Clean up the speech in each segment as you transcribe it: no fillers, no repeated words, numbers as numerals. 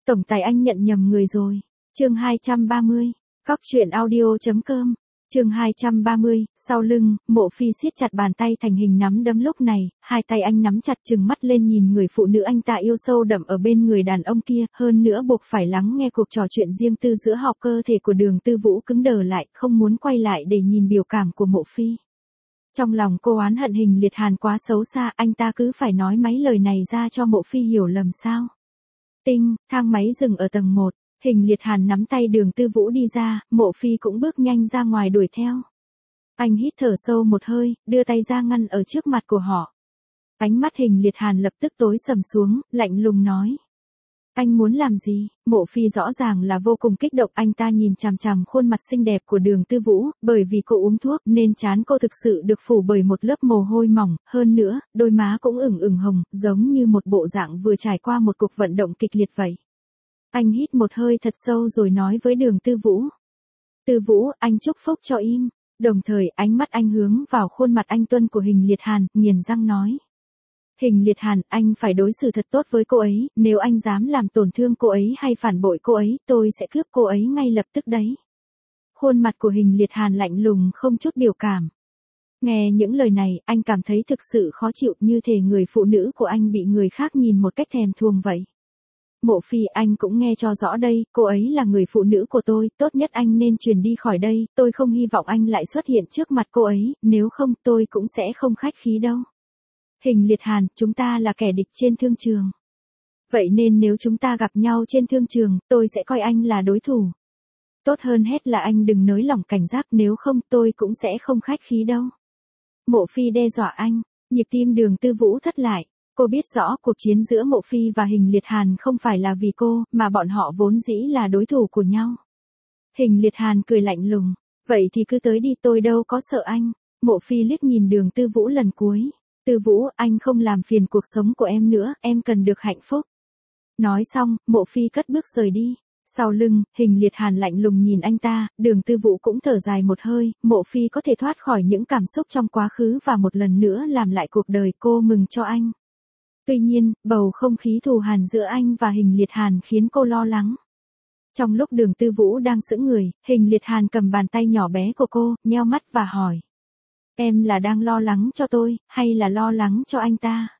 Tổng tài anh nhận nhầm người rồi. Chương 230. Cóc truyện audio.com. Chương 230, sau lưng, Mộ Phi siết chặt bàn tay thành hình nắm đấm lúc này, hai tay anh nắm chặt trừng mắt lên nhìn người phụ nữ anh ta yêu sâu đậm ở bên người đàn ông kia, hơn nữa buộc phải lắng nghe cuộc trò chuyện riêng tư giữa họ. Cơ thể của Đường Tư Vũ cứng đờ lại, không muốn quay lại để nhìn biểu cảm của Mộ Phi. Trong lòng cô oán hận Hình Liệt Hàn quá xấu xa, anh ta cứ phải nói mấy lời này ra cho Mộ Phi hiểu lầm sao. Tinh, thang máy dừng ở tầng 1. Hình Liệt Hàn nắm tay Đường Tư Vũ đi ra, Mộ Phi cũng bước nhanh ra ngoài đuổi theo. Anh hít thở sâu một hơi, đưa tay ra ngăn ở trước mặt của họ. Ánh mắt Hình Liệt Hàn lập tức tối sầm xuống, lạnh lùng nói. Anh muốn làm gì? Mộ Phi rõ ràng là vô cùng kích động, anh ta nhìn chằm chằm khuôn mặt xinh đẹp của Đường Tư Vũ, bởi vì cô uống thuốc nên trán cô thực sự được phủ bởi một lớp mồ hôi mỏng, hơn nữa, đôi má cũng ửng ửng hồng, giống như một bộ dạng vừa trải qua một cuộc vận động kịch liệt vậy. Anh hít một hơi thật sâu rồi nói với Đường Tư Vũ. Tư Vũ, anh chúc phúc cho im. Đồng thời ánh mắt anh hướng vào khuôn mặt anh tuân của Hình Liệt Hàn, nghiền răng nói. Hình Liệt Hàn, anh phải đối xử thật tốt với cô ấy, nếu anh dám làm tổn thương cô ấy hay phản bội cô ấy, tôi sẽ cướp cô ấy ngay lập tức đấy. Khuôn mặt của Hình Liệt Hàn lạnh lùng không chút biểu cảm. Nghe những lời này, anh cảm thấy thực sự khó chịu, như thể người phụ nữ của anh bị người khác nhìn một cách thèm thuồng vậy. Mộ Phi, anh cũng nghe cho rõ đây, cô ấy là người phụ nữ của tôi, tốt nhất anh nên chuyển đi khỏi đây, tôi không hy vọng anh lại xuất hiện trước mặt cô ấy, nếu không tôi cũng sẽ không khách khí đâu. Hình Liệt Hàn, chúng ta là kẻ địch trên thương trường. Vậy nên nếu chúng ta gặp nhau trên thương trường, tôi sẽ coi anh là đối thủ. Tốt hơn hết là anh đừng nới lỏng cảnh giác, nếu không tôi cũng sẽ không khách khí đâu. Mộ Phi đe dọa anh, nhịp tim Đường Tư Vũ thắt lại. Cô biết rõ cuộc chiến giữa Mộ Phi và Hình Liệt Hàn không phải là vì cô, mà bọn họ vốn dĩ là đối thủ của nhau. Hình Liệt Hàn cười lạnh lùng, vậy thì cứ tới đi, tôi đâu có sợ anh. Mộ Phi liếc nhìn Đường Tư Vũ lần cuối. Tư Vũ, anh không làm phiền cuộc sống của em nữa, em cần được hạnh phúc. Nói xong, Mộ Phi cất bước rời đi. Sau lưng, Hình Liệt Hàn lạnh lùng nhìn anh ta, Đường Tư Vũ cũng thở dài một hơi, Mộ Phi có thể thoát khỏi những cảm xúc trong quá khứ và một lần nữa làm lại cuộc đời, cô mừng cho anh. Tuy nhiên, bầu không khí thù hằn giữa anh và Hình Liệt Hàn khiến cô lo lắng. Trong lúc Đường Tư Vũ đang sững người, Hình Liệt Hàn cầm bàn tay nhỏ bé của cô, nheo mắt và hỏi. Em là đang lo lắng cho tôi, hay là lo lắng cho anh ta?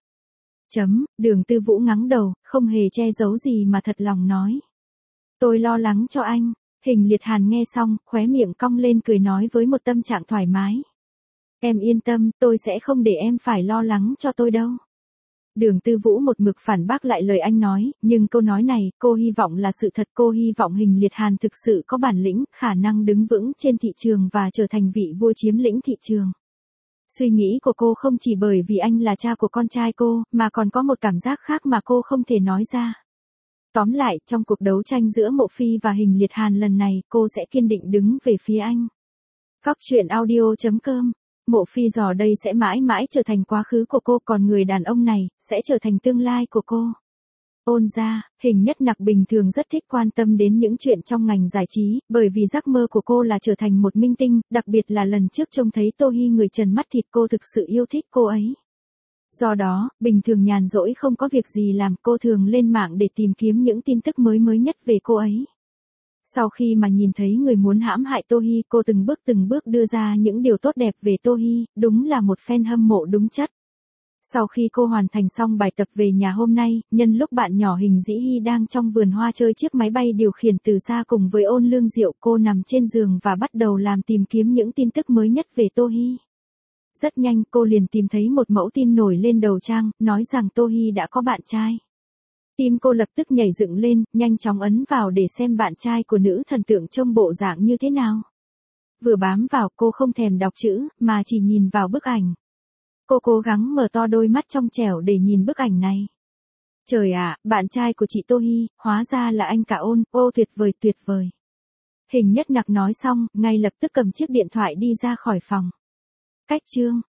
Đường Tư Vũ ngắng đầu, không hề che giấu gì mà thật lòng nói. Tôi lo lắng cho anh. Hình Liệt Hàn nghe xong, khóe miệng cong lên cười nói với một tâm trạng thoải mái. Em yên tâm, tôi sẽ không để em phải lo lắng cho tôi đâu. Đường Tư Vũ một mực phản bác lại lời anh nói, nhưng câu nói này, cô hy vọng là sự thật, cô hy vọng Hình Liệt Hàn thực sự có bản lĩnh, khả năng đứng vững trên thị trường và trở thành vị vua chiếm lĩnh thị trường. Suy nghĩ của cô không chỉ bởi vì anh là cha của con trai cô, mà còn có một cảm giác khác mà cô không thể nói ra. Tóm lại, trong cuộc đấu tranh giữa Mộ Phi và Hình Liệt Hàn lần này, cô sẽ kiên định đứng về phía anh. Cóc truyện audio.com. Mộ Phi giờ đây sẽ mãi mãi trở thành quá khứ của cô, còn người đàn ông này, sẽ trở thành tương lai của cô. Ôn gia, Hình Nhất Nặc bình thường rất thích quan tâm đến những chuyện trong ngành giải trí, bởi vì giấc mơ của cô là trở thành một minh tinh, đặc biệt là lần trước trông thấy Tô Hi người trần mắt thịt, cô thực sự yêu thích cô ấy. Do đó, bình thường nhàn rỗi không có việc gì làm, cô thường lên mạng để tìm kiếm những tin tức mới nhất về cô ấy. Sau khi mà nhìn thấy người muốn hãm hại Tô Hi, cô từng bước đưa ra những điều tốt đẹp về Tô Hi, đúng là một fan hâm mộ đúng chất. Sau khi cô hoàn thành xong bài tập về nhà hôm nay, nhân lúc bạn nhỏ Hình Dĩ Hi đang trong vườn hoa chơi chiếc máy bay điều khiển từ xa cùng với Ôn Lương Diệu, cô nằm trên giường và bắt đầu tìm kiếm những tin tức mới nhất về Tô Hi. Rất nhanh cô liền tìm thấy một mẫu tin nổi lên đầu trang, nói rằng Tô Hi đã có bạn trai. Tim cô lập tức nhảy dựng lên, nhanh chóng ấn vào để xem bạn trai của nữ thần tượng trông bộ dạng như thế nào. Vừa bám vào, cô không thèm đọc chữ, mà chỉ nhìn vào bức ảnh. Cô cố gắng mở to đôi mắt trong trẻo để nhìn bức ảnh này. Trời ạ, bạn trai của chị Tô Hi, hóa ra là anh cả Ôn, ô tuyệt vời. Hình Nhất Nặc nói xong, ngay lập tức cầm chiếc điện thoại đi ra khỏi phòng. Cách chương.